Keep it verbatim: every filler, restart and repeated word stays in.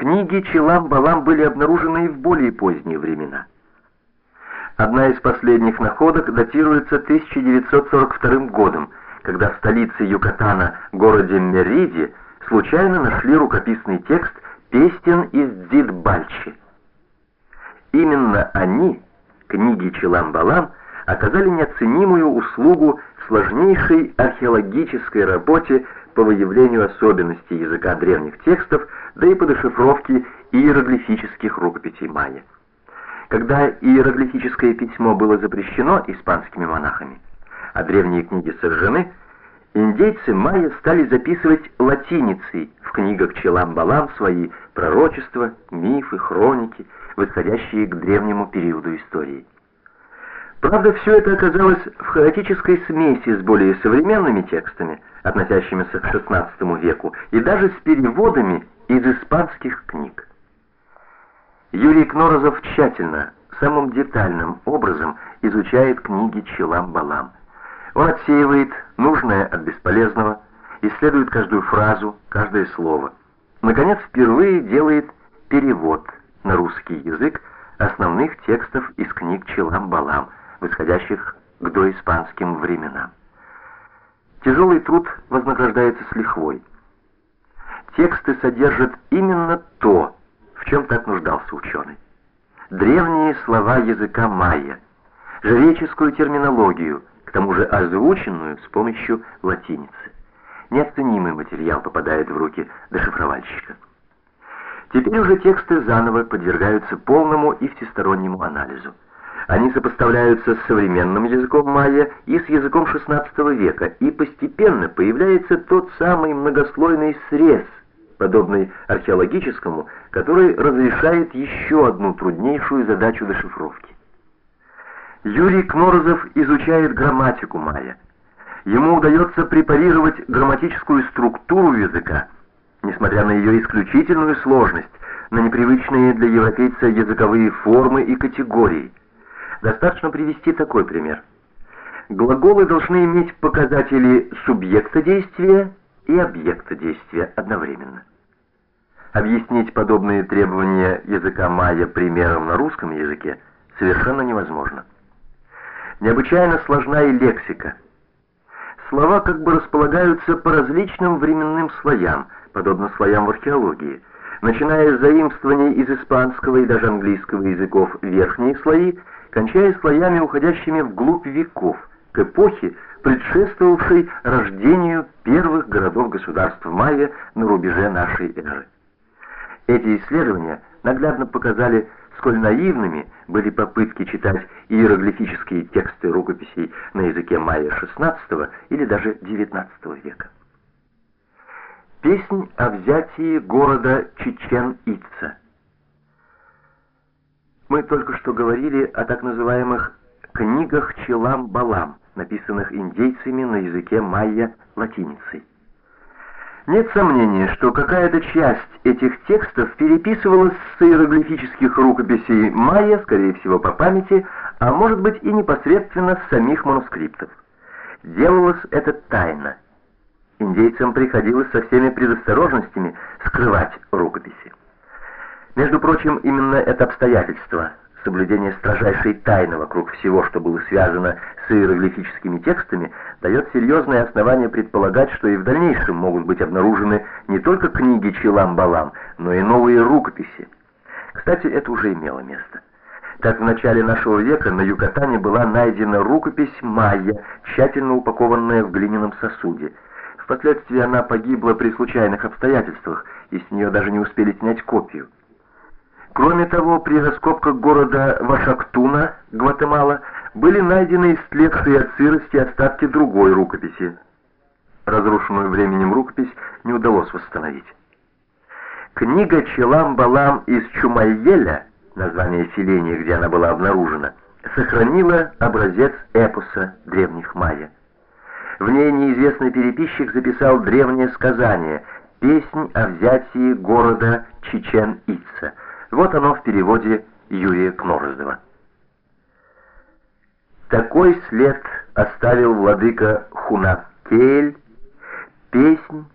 Книги Чилам-Балам были обнаружены и в более поздние времена. Одна из последних находок датируется тысяча девятьсот сорок вторым годом, когда в столице Юкатана, городе Мериде, случайно нашли рукописный текст песен из Дзид-Бальчи. Именно они, книги Чилам-Балам, оказали неоценимую услугу в сложнейшей археологической работе по выявлению особенностей языка древних текстов, да и по дешифровке иероглифических рукописей майя. Когда иероглифическое письмо было запрещено испанскими монахами, а древние книги сожжены, индейцы майя стали записывать латиницей в книгах Чилам-Балам свои пророчества, мифы, хроники, восходящие к древнему периоду истории. Правда, все это оказалось в хаотической смеси с более современными текстами, относящимися к шестнадцатому веку, и даже с переводами из испанских книг. Юрий Кнорозов тщательно, самым детальным образом изучает книги Чилам-Балам. Он отсеивает нужное от бесполезного, исследует каждую фразу, каждое слово. Наконец, впервые делает перевод на русский язык основных текстов из книг Чилам-Балам, восходящих к доиспанским временам. Тяжелый труд вознаграждается с лихвой. Тексты содержат именно то, в чем так нуждался ученый. Древние слова языка майя, жреческую терминологию, к тому же озвученную с помощью латиницы. Неоценимый материал попадает в руки дешифровальщика. Теперь уже тексты заново подвергаются полному и всестороннему анализу. Они сопоставляются с современным языком майя и с языком шестнадцатого века, и постепенно появляется тот самый многослойный срез, подобный археологическому, который разрешает еще одну труднейшую задачу дешифровки. Юрий Кнорозов изучает грамматику майя. Ему удается препарировать грамматическую структуру языка, несмотря на ее исключительную сложность, на непривычные для европейца языковые формы и категории. Достаточно привести такой пример. Глаголы должны иметь показатели субъекта действия и объекта действия одновременно. Объяснить подобные требования языка майя примером на русском языке совершенно невозможно. Необычайно сложна и лексика. Слова как бы располагаются по различным временным слоям, подобно слоям в археологии. Начиная с заимствований из испанского и даже английского языков верхние слои, кончая слоями, уходящими вглубь веков, к эпохе, предшествовавшей рождению первых городов-государств майя на рубеже нашей эры. Эти исследования наглядно показали, сколь наивными были попытки читать иероглифические тексты рукописей на языке майя шестнадцатого или даже девятнадцатого века. Песнь о взятии города Чичен-Итца. Мы только что говорили о так называемых книгах Чилам-Балам, написанных индейцами на языке майя латиницей. Нет сомнения, что какая-то часть этих текстов переписывалась с иероглифических рукописей майя, скорее всего по памяти, а может быть и непосредственно с самих манускриптов. Делалось это тайно. Индейцам приходилось со всеми предосторожностями скрывать рукописи. Между прочим, именно это обстоятельство, соблюдение строжайшей тайны вокруг всего, что было связано с иероглифическими текстами, дает серьезное основание предполагать, что и в дальнейшем могут быть обнаружены не только книги Чилам-Балам, но и новые рукописи. Кстати, это уже имело место. Так, в начале нашего века на Юкатане была найдена рукопись майя, тщательно упакованная в глиняном сосуде. Впоследствии она погибла при случайных обстоятельствах, и с нее даже не успели снять копию. Кроме того, при раскопках города Вашактуна, Гватемала, были найдены истлевшие от сырости остатки другой рукописи. Разрушенную временем рукопись не удалось восстановить. Книга Чилам-Балам из Чумайеля, название селения, где она была обнаружена, сохранила образец эпоса древних майя. В ней неизвестный переписчик записал древнее сказание «Песнь о взятии города Чичен-Итца». Вот оно в переводе Юрия Кнорозова. Такой след оставил владыка Хунакеэль, песнь